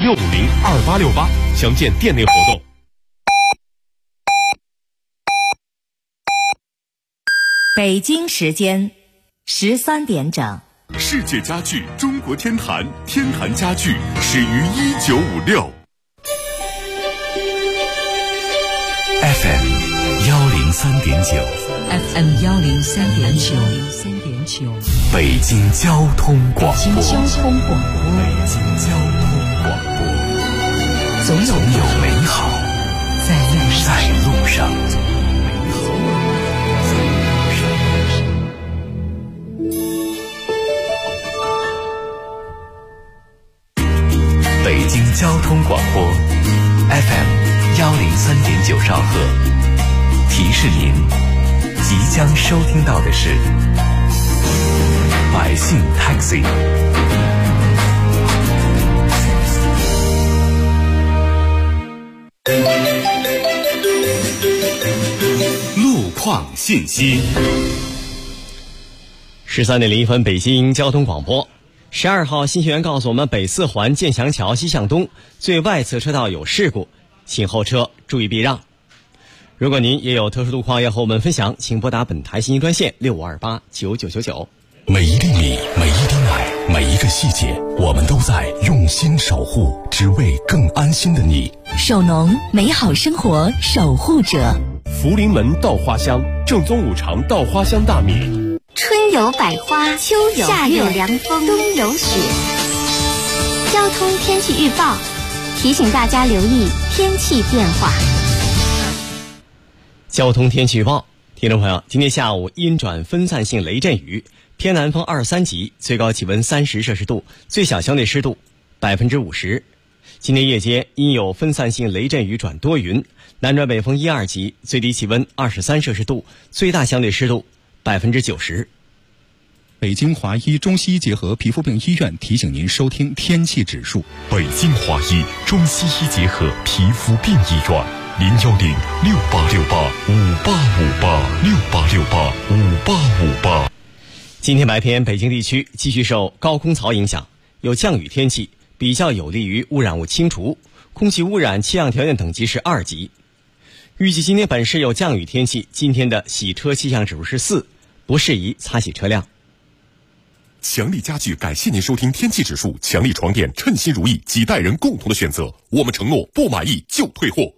6502868，详见店内活动。 北京时间13点整。 世界家具中国天坛，天坛家具始于1956。FM 103.9 FM 103.9， 北京交通广播。 北京交通广播，总有美好在路上。 北京交通广播 FM 103.9兆赫，提示您即将收听到的是百姓 Taxi。 路况信息。 13点01分，北京交通广播。12号信息员告诉我们，北四环建祥桥西向东最外侧车道有事故，请后车注意避让。如果您也有特殊路况要和我们分享，请拨打本台信息专线65289999。 每一粒米，每一滴奶，每一个细节，我们都在用心守护，只为更安心的你。 首农，美好生活守护者。 福临门稻花香，正宗五常稻花香大米。 春有百花，秋有夏有凉风，冬有雪。交通天气预报提醒大家留意天气变化。 交通天气预报，听众朋友，今天下午阴转分散性雷阵雨，偏南风23级，最高气温30摄氏度，最小相对湿度50%。今天夜间因有分散性雷阵雨转多云，南转北风1、2级，最低气温23摄氏度，最大相对湿度90%。 北京华医中西医结合皮肤病医院提醒您收听天气指数。 北京华医中西医结合皮肤病医院，0106868585858，68685858。 今天白天，北京地区继续受高空槽影响，有降雨天气，比较有利于污染物清除，空气污染气象条件等级是2级。预计今天本市有降雨天气，今天的洗车气象指数是4，不适宜擦洗车辆。 强力家具感谢您收听天气指数，强力床垫称心如意，几代人共同的选择，我们承诺不满意就退货。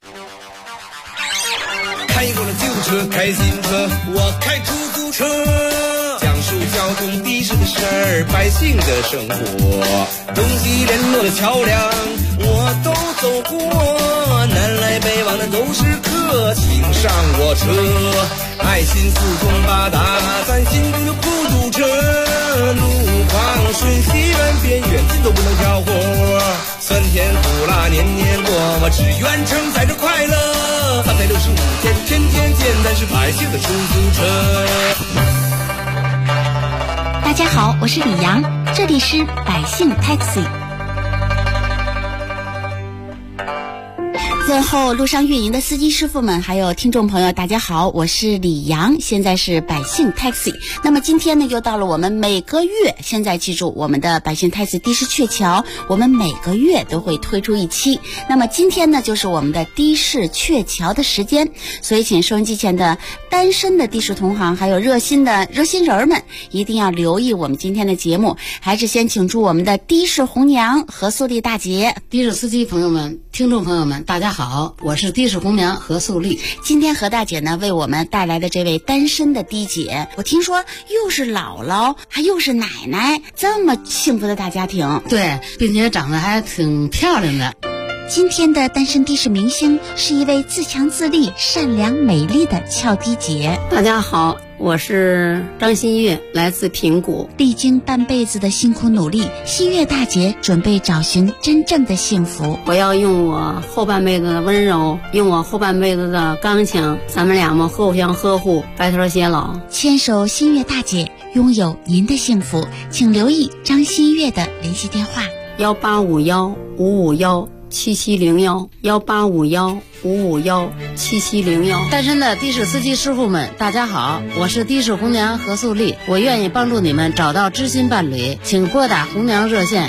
开过了旧车，开新车，我开出租车，讲述交通的士的事儿，百姓的生活，东西联络的桥梁我都走过，南来北往的都是客，请上我车，爱心四通八达，咱心中就不堵车，路况顺西远边远近都不能挑活，酸甜苦辣年年过，我只愿承载着快乐，365天天天见，咱是百姓的出租车。 大家好，我是李阳，这里是百姓 Taxi。问候路上运营的司机师傅们，还有听众朋友，大家好，我是李阳，现在是百姓 Taxi。那么今天呢，又到了我们每个月，现在记住我们的百姓 Taxi 的士鹊桥，我们每个月都会推出一期。那么今天呢，就是我们的的士鹊桥的时间，所以请收音机前的单身的的士同行，还有热心人们，一定要留意我们今天的节目。还是先请出我们的的士红娘何素丽大姐。 的士司机朋友们，听众朋友们，大家好，我是的士红娘何素丽。 今天何大姐呢为我们带来的这位单身的的姐，我听说又是姥姥还又是奶奶，这么幸福的大家庭。 对，并且长得还挺漂亮的。 今天的单身的士明星是一位自强自立、善良美丽的俏的姐。 大家好，我是张新月，来自平谷。 历经半辈子的辛苦努力，新月大姐准备找寻真正的幸福。 我要用我后半辈子的温柔，用我后半辈子的刚强，咱们俩们互相呵护，白头偕老。 牵手新月大姐，拥有您的幸福，请留意张新月的联系电话： 18515515 ，1851115517701。单身的的士司机师傅们，大家好，我是的士红娘何素丽，我愿意帮助你们找到知心伴侣，请拨打红娘热线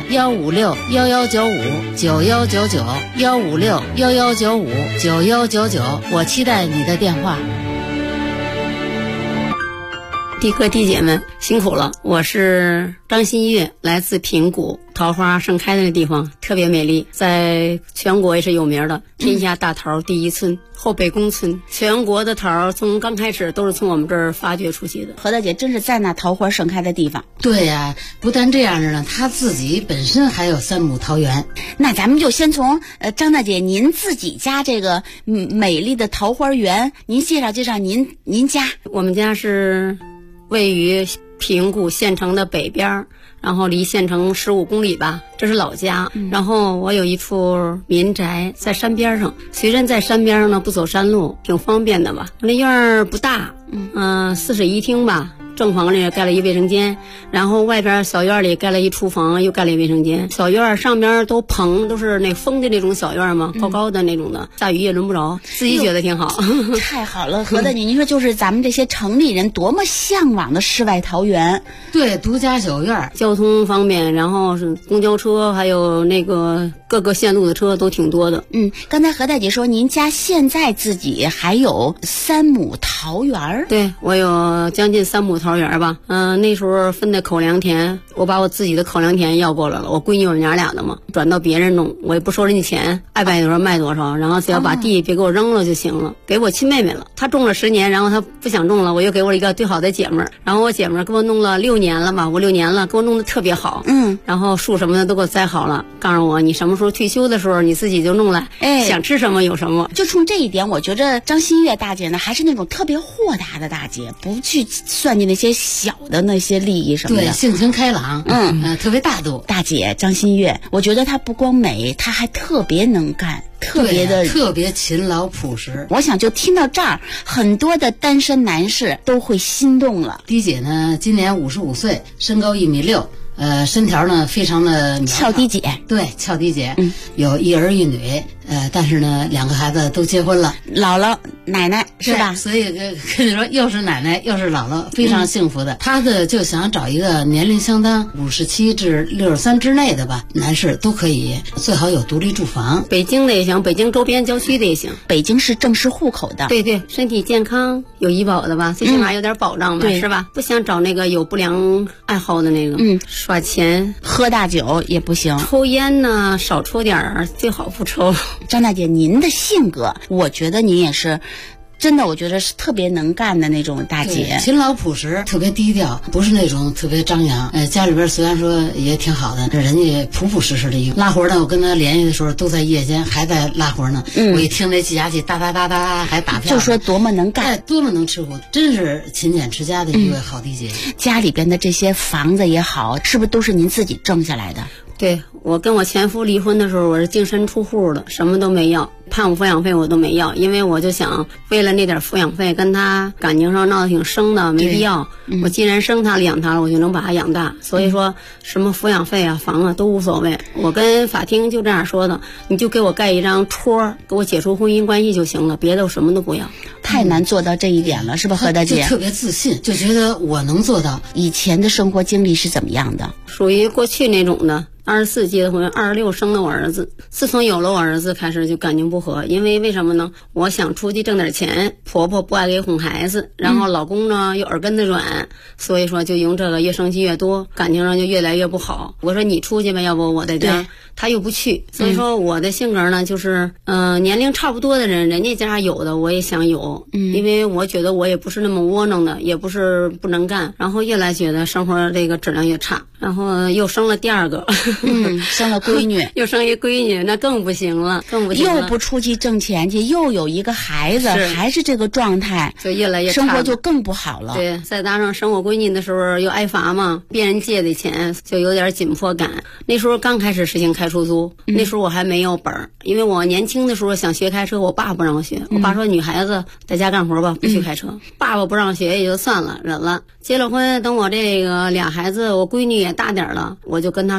15611959199，15611959199，我期待你的电话。的哥的姐们辛苦了，我是张新月，来自平谷，桃花盛开的那地方特别美丽，在全国也是有名的，天下大桃第一村，后北宫村，全国的桃从刚开始都是从我们这儿发掘出去的。 何大姐真是在那桃花盛开的地方。 对呀，不但这样呢，她自己本身还有3亩桃园。 那咱们就先从张大姐您自己家这个美丽的桃花园，您介绍介绍您家。 我们家是位于平谷县城的北边，然后离县城15公里吧，这是老家。然后我有一处民宅在山边上，虽然在山边上呢，不走山路，挺方便的吧。那院儿不大，4室1厅吧。正房里盖了一卫生间，然后外边小院里盖了一厨房，又盖了一卫生间。小院上边都棚，都是那封的那种小院嘛，高高的那种的，下雨也轮不着，自己觉得挺好。 太好了，何大姐，您说就是咱们这些城里人多么向往的世外桃源。 对，独家小院，交通方便，然后是公交车，还有那个各个线路的车都挺多的。 刚才何大姐说您家现在自己还有3亩桃园。 对，我有将近3亩桃园吧。那时候分的口粮田，我把我自己的口粮田要过来了，我闺女我们娘俩的嘛，转到别人弄，我也不收人家钱，爱卖多少卖多少，然后只要把地别给我扔了就行了。给我亲妹妹了，她种了10年，然后她不想种了，我又给我一个最好的姐们儿，然后我姐们儿给我弄了6年了吧，5、6年了，给我弄得特别好。然后树什么的都给我栽好了，告诉我你什么时候退休的时候你自己就弄来，想吃什么有什么。 就冲这一点，我觉着张新月大姐呢还是那种特别豁达的大姐，不去算计那些小的那些利益什么的。 对，性情开朗，特别大度。 大姐张新月，我觉得她不光美，她还特别能干，特别勤劳朴实。 我想就听到这儿，很多的单身男士都会心动了。 迪姐呢，今年55岁，身高1.6米。身条呢非常的俏迪姐， 对，俏迪姐，有1儿1女，但是呢2个孩子都结婚了， 姥姥奶奶是吧？ 所以跟你说，又是奶奶又是姥姥，非常幸福的。她就想找一个年龄相当57至63之内的吧，男士都可以，最好有独立住房。北京的也行，北京周边郊区的也行。 北京是正式户口的， 对，身体健康有医保的吧，最起码有点保障吧，是吧？不想找那个有不良爱好的那个，耍钱喝大酒也不行， 抽烟呢少抽点儿，最好不抽。 张大姐，您的性格，我觉得您也是。真的，我觉得是特别能干的那种大姐， 勤劳朴实，特别低调，不是那种特别张扬。家里边虽然说也挺好的，人家朴朴实实的一个。拉活呢，我跟他联系的时候都在夜间，还在拉活呢。我一听那计价器哒哒哒哒还打票， 就说多么能干， 多么能吃苦，真是勤俭持家的一位好弟姐。 家里边的这些房子也好，是不是都是您自己挣下来的？ 对，我跟我前夫离婚的时候，我是净身出户的，什么都没要，判我抚养费我都没要，因为我就想为了那点抚养费跟他感情上闹得挺生的，没必要。我既然生他养他了，我就能把他养大，所以说什么抚养费啊房啊都无所谓。我跟法庭就这样说的，你就给我盖一张戳，给我解除婚姻关系就行了，别的我什么都不要。 太难做到这一点了，是吧，何大姐？ 就特别自信，就觉得我能做到。 以前的生活经历是怎么样的？ 属于过去那种的。24结的婚，26生了我儿子。自从有了我儿子开始就感情不和，因为什么呢？我想出去挣点钱，婆婆不爱给哄孩子，然后老公呢又耳根子软，所以说就用这个越生气越多，感情上就越来越不好。我说你出去吧，要不我在家。他又不去，所以说我的性格呢，就是年龄差不多的人，人家家有的我也想有，因为我觉得我也不是那么窝囊的，也不是不能干，然后越来觉得生活这个质量越差，然后又生了第2个， 生了闺女， 又生一闺女，那更不行了， 又不出去挣钱去，又有一个孩子，还是这个状态， 就越来越差， 生活就更不好了。 对，再加上生我闺女的时候又挨罚嘛，别人借的钱就有点紧迫感。那时候刚开始实行开出租，那时候我还没有本儿，因为我年轻的时候想学开车，我爸不让我学，我爸说女孩子在家干活吧，不许开车。爸爸不让学也就算了，忍了。结了婚，等我这个2孩子，我闺女也大点了，我就跟他说，我说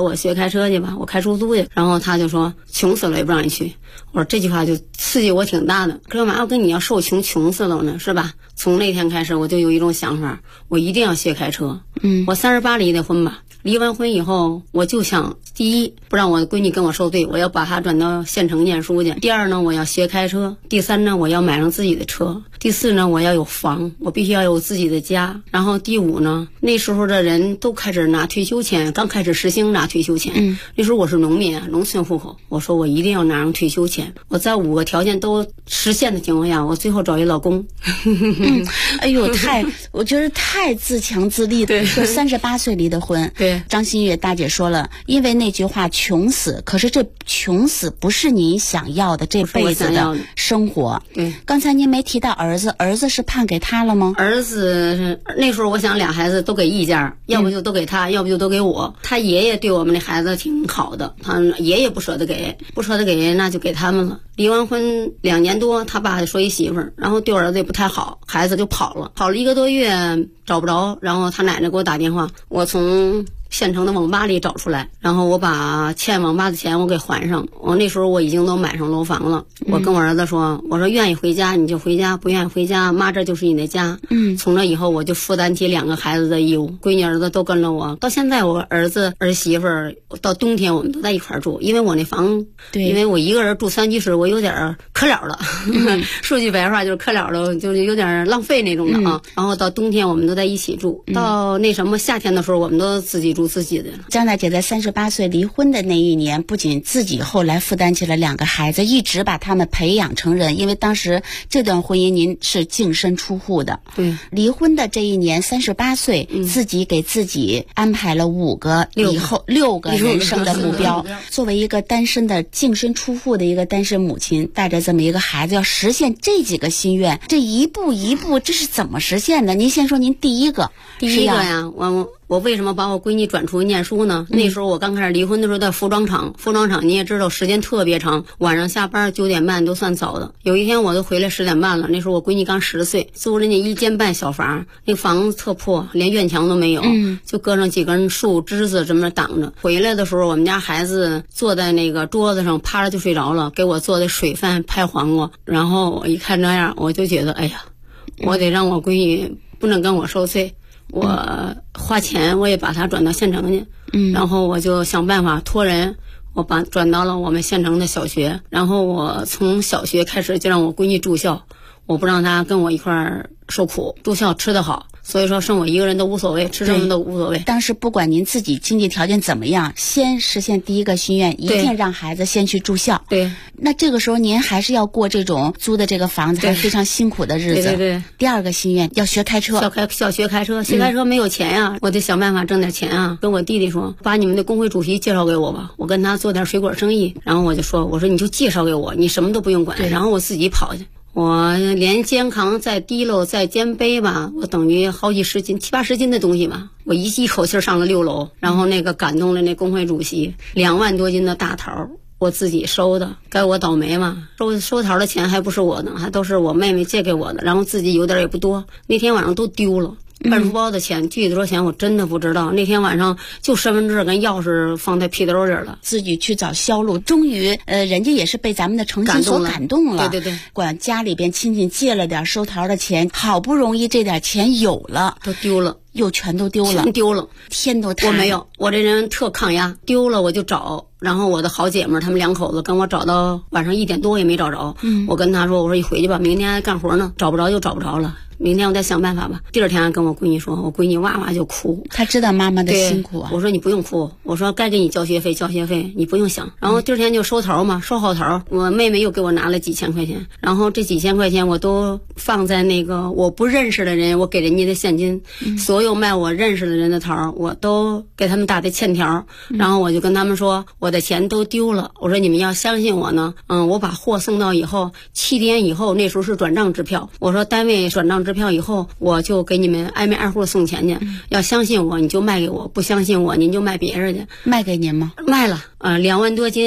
说我学开车去吧，我开出租去。然后他就说穷死了也不让你去。我说这句话就刺激我挺大的，干嘛要跟你要受穷死了呢，是吧？从那天开始我就有一种想法，我一定要学开车。我38离的婚吧，离完婚以后我就想，第一不让我的闺女跟我受罪，我要把她转到县城念书去。第二呢，我要学开车。第三呢，我要买上自己的车。第四呢，我要有房，我必须要有自己的家。然后第五呢，那时候的人都开始拿退休钱，刚开始实行拿退休钱。那时候我是农民啊，农村户口，我说我一定要拿上退休钱。我在5个条件都实现的情况下，我最后找一老公。 哎呦，我觉得太自强自立了。说38岁离的婚。 对， 张馨月大姐说了，因为那句话穷死，可是这穷死不是你想要的这辈子的生活。 对， 刚才您没提到儿子是判给他了吗？ 儿子那时候我想俩孩子都给一家，要不就都给他，要不就都给我。他爷爷对我们的孩子挺好的，他爷爷不舍得给，那就给他们了。离完婚2年多，他爸就说一媳妇儿，然后对我儿子也不太好，孩子就跑了1个多月找不着，然后他奶奶给我打电话，我从县城的网吧里找出来，然后我把欠网吧的钱我给还上。我那时候我已经都买上楼房了。我跟我儿子说，我说愿意回家你就回家，不愿意回家，妈这就是你的家。从这以后我就负担起2个孩子的义务，闺女儿子都跟了我。到现在我儿子儿媳妇儿到冬天我们都在一块儿住，因为我那房，因为我一个人住3居室，我有点可了了。说句白话就是可了了，就是有点浪费那种的啊。然后到冬天我们都在一起住，到那什么夏天的时候我们都自己住自己的。 张大姐在38岁离婚的那一年，不仅自己后来负担起了2个孩子，一直把他们培养成人。因为当时这段婚姻您是净身出户的。 对， 离婚的这一年38岁，自己给自己安排了6个以后6个人生的目标。作为一个单身的净身出户的一个单身母亲，带着这么一个孩子要实现这几个心愿，这一步一步这是怎么实现的？您先说您第一个呀，我为什么把我闺女转出去念书呢？那时候我刚开始离婚的时候在服装厂你也知道时间特别长，晚上下班9点半都算早的。有一天我都回来10点半了，那时候我闺女刚10岁，租人家1间半小房，那房子特破，连院墙都没有，就搁上几根树枝子这么挡着。回来的时候我们家孩子坐在那个桌子上趴着就睡着了，给我做的水饭拍黄瓜。然后我一看这样，我就觉得哎呀，我得让我闺女不能跟我受罪，我花钱我也把她转到县城去。然后我就想办法托人，我转到了我们县城的小学。然后我从小学开始就让我闺女住校，我不让她跟我一块儿受苦，住校吃得好，所以说剩我一个人都无所谓，吃什么都无所谓。 当时不管您自己经济条件怎么样，先实现第一个心愿，一定让孩子先去住校。 对， 那这个时候您还是要过这种租的这个房子还非常辛苦的日子。 对。 第二个心愿要学开车， 学开车，学开车没有钱呀，我得想办法挣点钱啊。跟我弟弟说，把你们的工会主席介绍给我吧，我跟他做点水果生意。然后我就说，我说你就介绍给我，你什么都不用管，然后我自己跑去。我连肩扛再提溜再肩背吧，我等于好几十斤7、80斤的东西吧，我一口气上了6楼。然后那个感动了那工会主席，2万多斤的大桃我自己收的，该我倒霉嘛。收桃的钱还不是我的，还都是我妹妹借给我的，然后自己有点也不多，那天晚上都丢了。办书包的钱具体多少钱我真的不知道，那天晚上就身份证跟钥匙放在皮兜里了， 自己去找销路。终于人家也是被咱们的诚心所感动了。 对， 管家里边亲戚借了点收桃的钱，好不容易这点钱有了， 都丢了， 又全都丢了，天都塌了。 我没有，我这人特抗压，丢了我就找。然后我的好姐们他们2口子跟我找到晚上1点多也没找着。我跟他说，我说你回去吧，明天还干活呢，找不着就找不着了，明天我再想办法吧。第二天还跟我闺女说，我闺女哇哇就哭， 她知道妈妈的辛苦啊。 我说你不用哭，我说该给你交学费你不用想。然后第二天就收桃嘛，收好桃，我妹妹又给我拿了几千块钱，然后这几千块钱我都放在那个我不认识的人，我给人家的现金，所有卖我认识的人的桃我都给他们打的欠条。然后我就跟他们说，我的钱都丢了，我说你们要相信我呢。我把货送到以后7天以后，那时候是转账支票，我说单位转账支票以后我就给你们挨门挨户送钱去，要相信我你就卖给我，不相信我您就卖别人去。 卖给您吗？ 卖了，2万多斤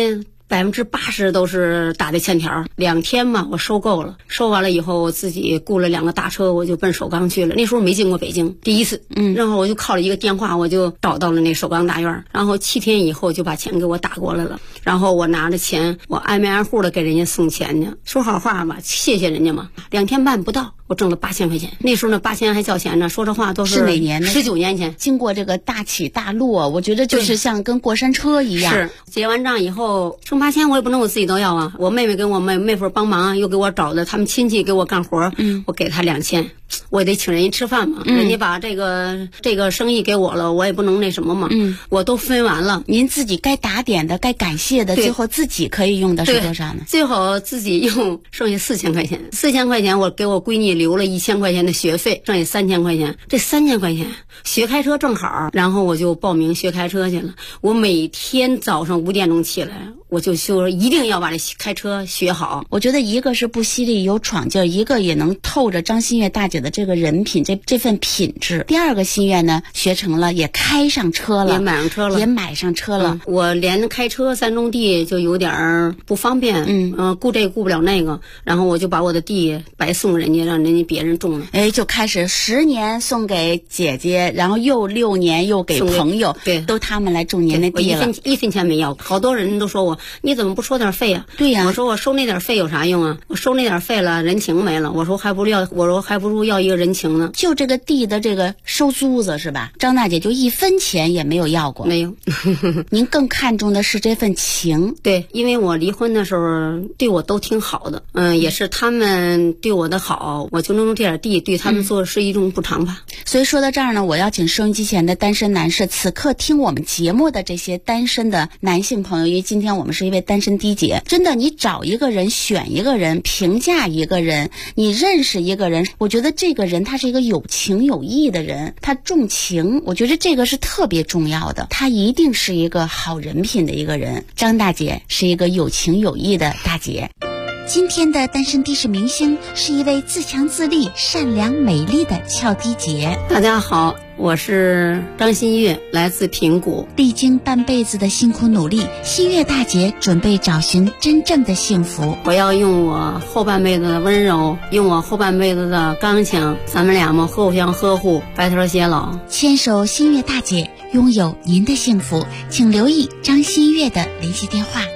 80%都是打的欠条。2天嘛，我收够了，收完了以后，我自己雇了2个大车，我就奔首钢去了。那时候没进过北京，第一次，然后我就靠了一个电话，我就找到了那首钢大院，然后7天以后就把钱给我打过来了。然后我拿着钱，我挨门挨户的给人家送钱去，说好话吧，谢谢人家嘛。2天半不到，我挣了8000块钱。那时候呢，8000还叫钱呢，说这话都是哪年呢 ？19年前。 经过这个大起大落，我觉得就是像跟过山车一样。 是结完账以后剩8000，我也不能我自己都要啊。我妹妹跟我妹夫帮忙，又给我找的他们亲戚给我干活，我给他2000，我也得请人家吃饭嘛。人家把这个生意给我了，我也不能那什么嘛。我都分完了。 您自己该打点的、该感谢的，最后自己可以用的是多少呢？ 最后自己用剩下4000块钱，4000块钱我给我闺女留了1000块钱的学费，剩下3000块钱。这3000块钱学开车正好，然后我就报名学开车去了。我每天早上5点钟起来，我就说一定要把这开车学好。 我觉得一个是不犀利有闯劲儿，一个也能透着张馨月大姐的这个人品，这份品质。第二个心愿呢，学成了，也开上车了， 也买上车了，我连开车3种地就有点不方便，顾这个顾不了那个，然后我就把我的地白送人家，让人家别人种了。 就开始10年送给姐姐，然后又6年又给朋友， 对， 都他们来种您的地了。 我一分钱没要，好多人都说我你怎么不收点费啊？ 对呀， 我说我收那点费有啥用啊？我收那点费了，人情没了。我说还不如要一个人情呢。 就这个地的这个收租子是吧？张大姐就1分钱也没有要过， 没有。 您更看重的是这份情。 对，因为我离婚的时候对我都挺好的，也是他们对我的好，我就能用这点地对他们做是一种补偿吧。 所以说到这儿呢，我要请收音机前的单身男士，此刻听我们节目的这些单身的男性朋友，因为今天我们是一位单身低姐，真的，你找一个人，选一个人，评价一个人，你认识一个人，我觉得这个人他是一个有情有义的人，他重情，我觉得这个是特别重要的，他一定是一个好人品的一个人。张大姐是一个有情有义的大姐。今天的单身的士明星是一位自强自立、善良美丽的俏低姐。 大家好，我是张馨月，来自平谷。 历经半辈子的辛苦努力，馨月大姐准备找寻真正的幸福。 我要用我后半辈子的温柔，用我后半辈子的刚强，咱们俩嘛互相呵护，白头偕老。 牵手馨月大姐，拥有您的幸福，请留意张馨月的联系电话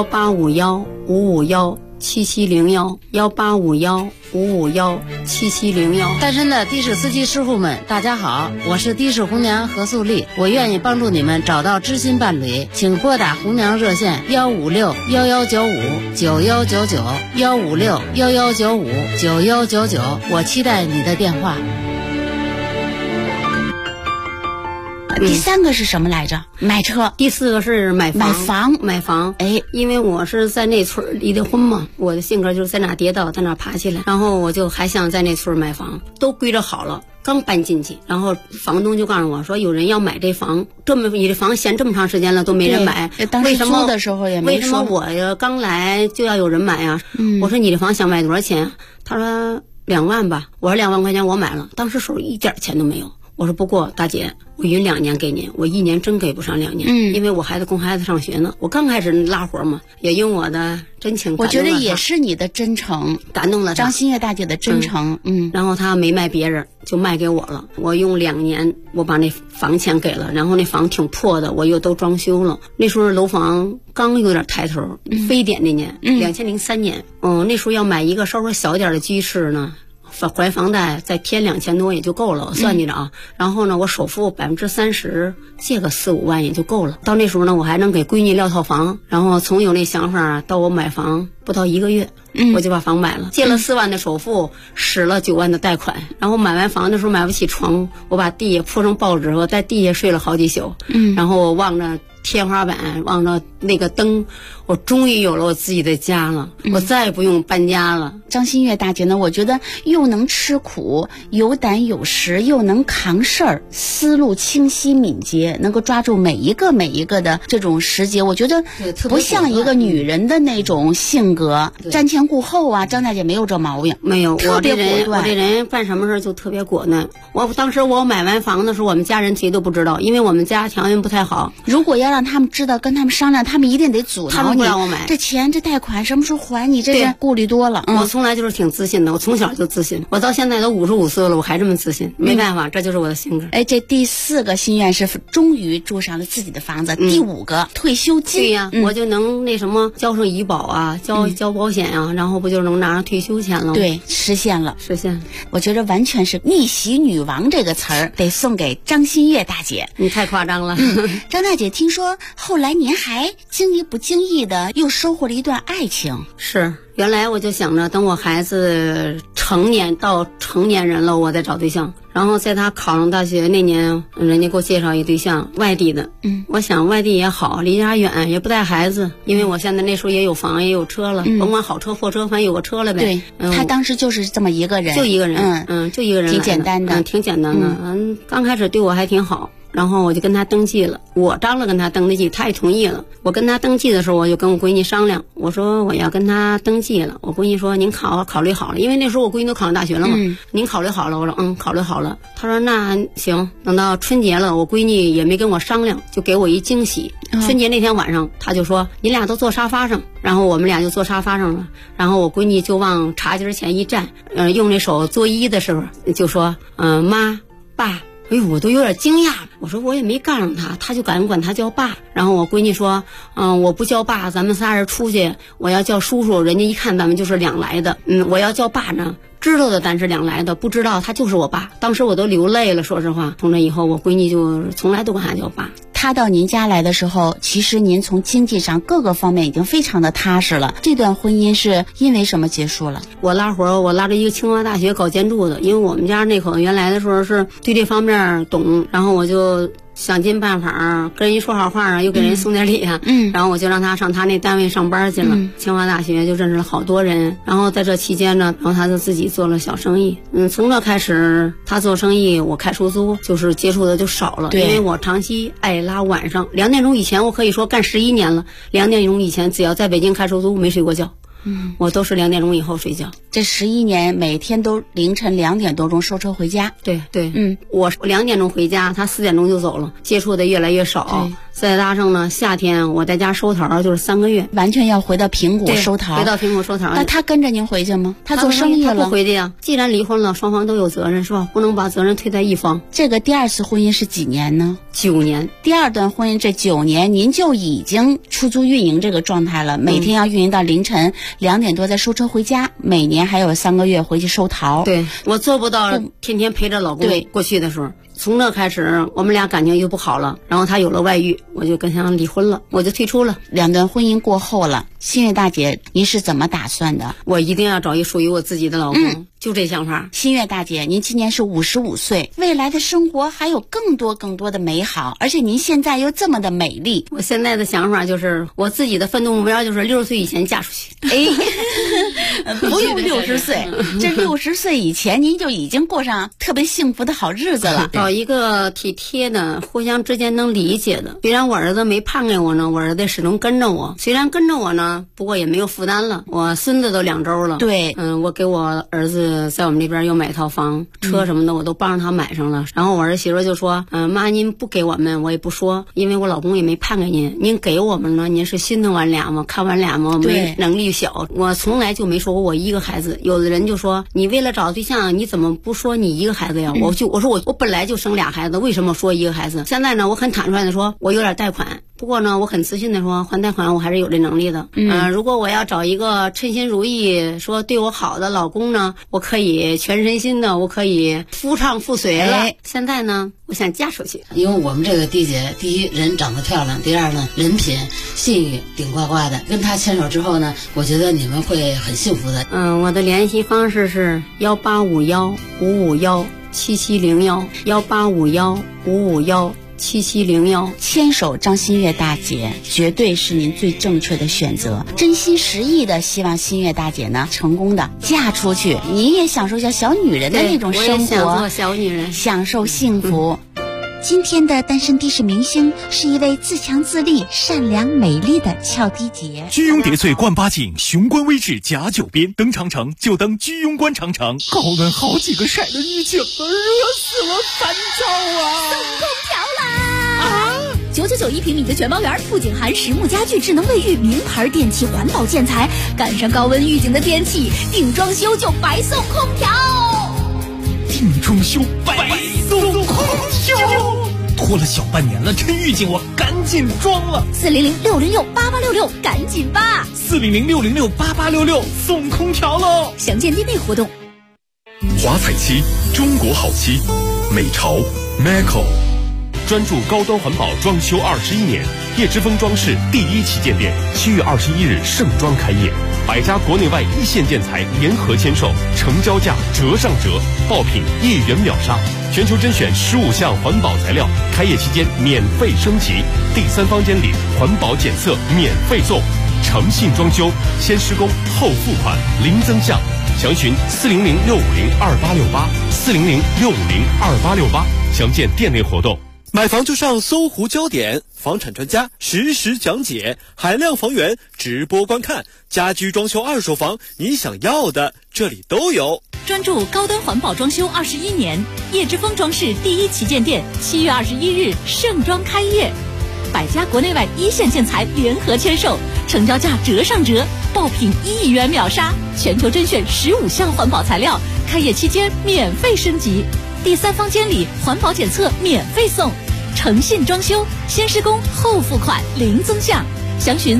：1851-551-7701，1851-551-7701。 单身的的士司机师傅们，大家好，我是的士红娘何素丽，我愿意帮助你们找到知心伴侣，请拨打红娘热线156-1195-9199，156-1195-9199，我期待你的电话。 第3个是什么来着？买车。 第4个是买房。因为我是在那村离的婚嘛，我的性格就是在哪跌倒在哪爬起来，然后我就还想在那村买房，都规划好了。刚搬进去，然后房东就告诉我说有人要买这房，你的房闲这么长时间了都没人买， 当时租的时候也没说为什么我刚来就要有人买啊？我说你的房想买多少钱？他说2万吧。我说2万块钱我买了，当时手一点钱都没有。我说不过大姐，我匀2年给您，我1年真给不上2年，因为我供孩子上学呢。我刚开始拉活嘛，也用我的真情感动了他， 我觉得也是你的真诚感动了张馨月大姐的真诚。 然后他没卖别人，就卖给我了。我用2年，我把那房钱给了，然后那房挺破的，我又都装修了。那时候楼房刚有点抬头，非典那年，2003年，那时候要买一个稍微小一点的居室呢。还房贷再添2000多也就够了，我算计着啊。然后呢，我首付30%，借个4-5万也就够了。到那时候呢，我还能给闺女撂套房。然后从有那想法到我买房不到1个月，我就把房买了，借了4万的首付，使了9万的贷款。然后买完房的时候买不起床，我把地下铺成报纸，我在地下睡了好几宿。然后我望着天花板，望着那个灯，我终于有了我自己的家了，我再也不用搬家了。 张馨月大姐呢，我觉得又能吃苦，有胆有识，又能扛事儿，思路清晰敏捷，能够抓住每一个的这种时节。我觉得不像一个女人的那种性格，瞻前顾后啊。张大姐没有这毛病， 没有， 特别果断。 我这人办什么事就特别果断。当时我买完房的时候，我们家人谁都不知道，因为我们家条件不太好。 如果要让他们知道，跟他们商量，他们一定得阻挠你。 他们不让我买这钱这贷款什么时候还？你这是顾虑多了。 我从来就是挺自信的，我从小就自信，我到现在都55岁了，我还这么自信，没办法，这就是我的性格。 这第4个心愿是终于住上了自己的房子。第5个退休金。 对呀，我就能那什么交上医保啊，交保险啊，然后不就能拿上退休钱了？ 对，实现了。我觉得完全是逆袭女王这个词儿得送给张馨月大姐。 你太夸张了。 张大姐，听说后来您还经意不经意的又收获了一段爱情。 是，原来我就想着等我孩子成年人了，我再找对象。然后在他考上大学那年，人家给我介绍一对象，外地的。我想外地也好，离家远也不带孩子，因为我现在那时候也有房也有车了，甭管好车破车，反正有个车了呗。 对，他当时就是这么一个人， 就一个人，就一个人， 挺简单的， 挺简单的。刚开始对我还挺好。然后我就跟他登记了，我张罗跟他登的记，他也同意了。我跟他登记的时候，我就跟我闺女商量，我说我要跟他登记了。我闺女说您考虑好了，因为那时候我闺女都考上大学了嘛。您考虑好了？我说考虑好了。他说那行，等到春节了，我闺女也没跟我商量，就给我一惊喜。春节那天晚上，他就说你俩都坐沙发上，然后我们俩就坐沙发上了。然后我闺女就往茶几前一站，用那手作揖的时候就说妈爸。哎呦，我都有点惊讶了。我说我也没干上他，他就敢管他叫爸。然后我闺女说，我不叫爸，咱们仨人出去，我要叫叔叔，人家一看咱们就是两来的。我要叫爸呢，知道的咱是两来的，不知道他就是我爸。当时我都流泪了，说实话。从那以后，我闺女就从来都管他叫爸。 他到您家来的时候，其实您从经济上各个方面已经非常的踏实了。这段婚姻是因为什么结束了？ 我拉活，我拉着一个清华大学搞建筑的，因为我们家那口子原来的时候是对这方面懂，然后我就想尽办法跟人说好话啊，又给人送点礼啊，然后我就让他上他那单位上班去了。清华大学就认识了好多人，然后在这期间呢，然后他就自己做了小生意。从这开始他做生意，我开出租，就是接触的就少了，因为我长期爱拉晚上2点钟以前，我可以说干11年了，2点钟以前只要在北京开出租没睡过觉。我都是2点钟以后睡觉。 这11年每天都凌晨2点多钟收车回家。 对，我2点钟回家，他4点钟就走了，接触的越来越少。再加上呢，夏天我在家收桃就是3个月， 完全要回到平谷收桃。 回到平谷收桃。 那他跟着您回去吗？他做生意了。 他不回去呀。既然离婚了，双方都有责任，是吧？不能把责任推在一方。 这个第2次婚姻是几年呢 ？9年。 第2段婚姻这9年，您就已经出租运营这个状态了，每天要运营到凌晨2点多再收车回家，每年还有3个月回去收桃。 对，我做不到天天陪着老公。过去的时候。从那开始，我们俩感情就不好了，然后他有了外遇，我就跟他离婚了，我就退出了。 2段婚姻过后了，馨月大姐，您是怎么打算的？ 我一定要找一属于我自己的老公，就这想法。 馨月大姐，您今年是55岁，未来的生活还有更多的美好，而且您现在又这么的美丽。 我现在的想法就是，我自己的奋斗目标就是60岁以前嫁出去。 不用60岁，这60岁以前您就已经过上特别幸福的好日子了。 找一个体贴的，互相之间能理解的。虽然我儿子没判给我呢，我儿子始终跟着我。虽然跟着我呢，不过也没有负担了。我孙子都2周了。 对， 我给我儿子在我们这边又买套房，车什么的我都帮着他买上了。然后我儿媳妇就说：“妈，您不给我们，我也不说，因为我老公也没判给您。您给我们呢，您是心疼俺俩吗？看俺俩吗？没能力小。我从来就没说过我一个孩子。有的人就说，你为了找对象，你怎么不说你一个孩子呀？我说我本来就生2孩子，为什么说一个孩子？现在呢，我很坦率的说，我有点贷款。不过呢，我很自信的说，还贷款我还是有这能力的。如果我要找一个称心如意、说对我好的老公呢，我可以全身心的，我可以夫唱妇随了。现在呢，我想嫁出去。 因为我们这个弟姐，第一人长得漂亮，第二呢人品信誉顶呱呱的。跟她牵手之后呢，我觉得你们会很幸福的。 我的联系方式是1851-551-7701，1851-551-7701。 牵手张馨月大姐绝对是您最正确的选择，真心实意的希望馨月大姐呢成功的嫁出去，你也享受一下小女人的那种生活， 我也想做小女人， 享受幸福。今天的单身的士明星是一位自强自立、善良美丽的俏迪姐。 居庸叠翠冠八景，雄关微志甲九边。登长城就登居庸关长城。高温好几个晒的疫情，热死我烦躁啊！ 送空调啦！ ，999一平米的全包园，不仅含实木家具、智能卫浴、名牌电器、环保建材，赶上高温预警的天气，定装修就白送空调。 定装修白送空调，拖了小半年了，趁预警我赶紧装了。 400-606-8866，赶紧吧 ！400-606-8866，送空调喽！ 详见店内活动。 华彩漆，中国好漆，美潮 Maco， 专注高端环保装修21年，叶之峰装饰第1旗舰店7月21日盛装开业，100家国内外一线建材联合签售，成交价折上折，爆品1元秒杀，全球甄选15项环保材料，开业期间免费升级，第3方监理环保检测免费送，诚信装修，先施工后付款，零增项。详询400-650-2868，400-650-2868，详见店内活动。 买房就上搜狐焦点，房产专家实时讲解，海量房源直播观看，家居装修二手房，你想要的这里都有。 专注高端环保装修21年，叶之峰装饰第1旗舰店7月21日盛装开业，100家国内外一线建材联合签售，成交价折上折，爆品1元秒杀，全球甄选15项环保材料，开业期间免费升级，第3方监理环保检测免费送，诚信装修，先施工后付款，零增项。详询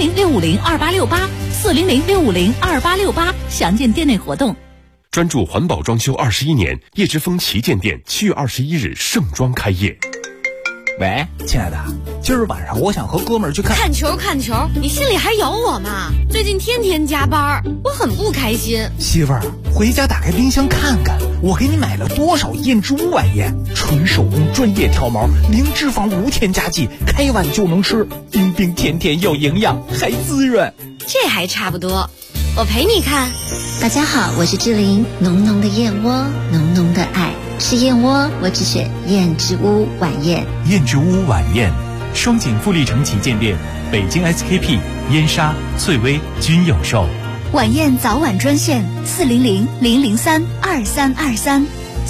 400-650-2868，400-650-2868，详见店内活动。 专注环保装修21年，叶之峰旗舰店7月21日盛装开业。 喂，亲爱的，今儿晚上我想和哥们儿去看球，你心里还有我吗？最近天天加班，我很不开心。 媳妇儿，回家打开冰箱看看，我给你买了多少燕之屋晚宴，纯手工专业挑毛，零脂肪无添加剂，开碗就能吃，冰冰甜甜有营养，还滋润。 这还差不多，我陪你看。 大家好，我是志玲，浓浓的燕窝，浓浓的爱。吃燕窝，我只选燕之屋晚宴。 燕之屋晚宴，双井富力城旗舰店、北京 SKP、燕莎、翠微均有售。 晚宴早晚专线400-003-2323。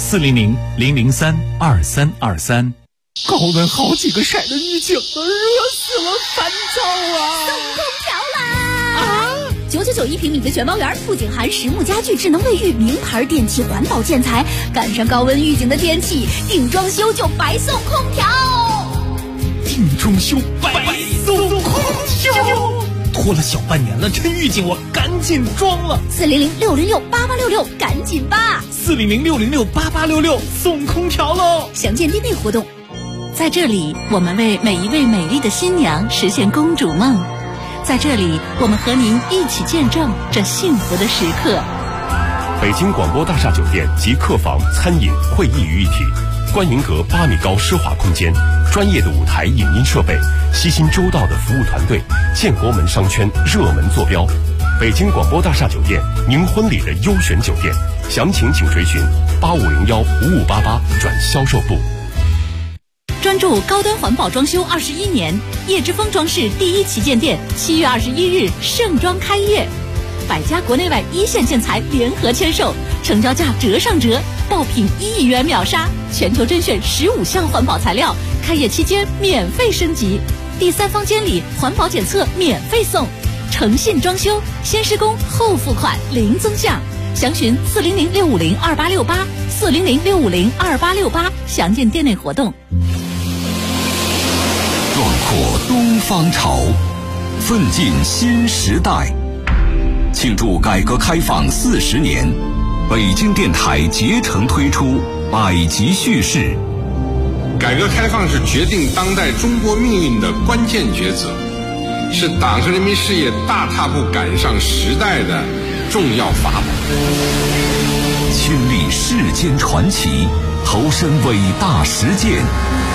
400-003-2323。高温好几个晒的预警，热死了，烦躁啊！ 送空调啦！999一平米的全包园，不仅含实木家具、智能卫浴、名牌电器、环保建材，赶上高温预警的天气，定装修就白送空调。 定装修白送空调，拖了小半年了，趁预警我赶紧装了。 400-606-8866，赶紧吧 ！400-606-8866，送空调喽！ 详见店内活动。在这里，我们为每一位美丽的新娘实现公主梦。在这里，我们和您一起见证这幸福的时刻。 北京广播大厦酒店及客房、餐饮、会议于一体，观迎阁8米高奢华空间，专业的舞台影音设备，悉心周到的服务团队，建国门商圈热门坐标。北京广播大厦酒店，您婚礼的优选酒店，详情请垂询8501-5588转销售部。 专注高端环保装修21年，叶之峰装饰第1旗舰店7月21日盛装开业，100家国内外一线建材联合签售，成交价折上折，爆品1元秒杀，全球甄选15项环保材料，开业期间免费升级，第3方监理环保检测免费送，诚信装修，先施工后付款，零增项。详询400-650-2868，400-650-2868，详见店内活动。 壮阔东方潮，奋进新时代。庆祝改革开放40年，北京电台竭诚推出百集叙事。 改革开放是决定当代中国命运的关键抉择，是党和人民事业大踏步赶上时代的重要法宝。 亲历世间传奇，投身伟大实践，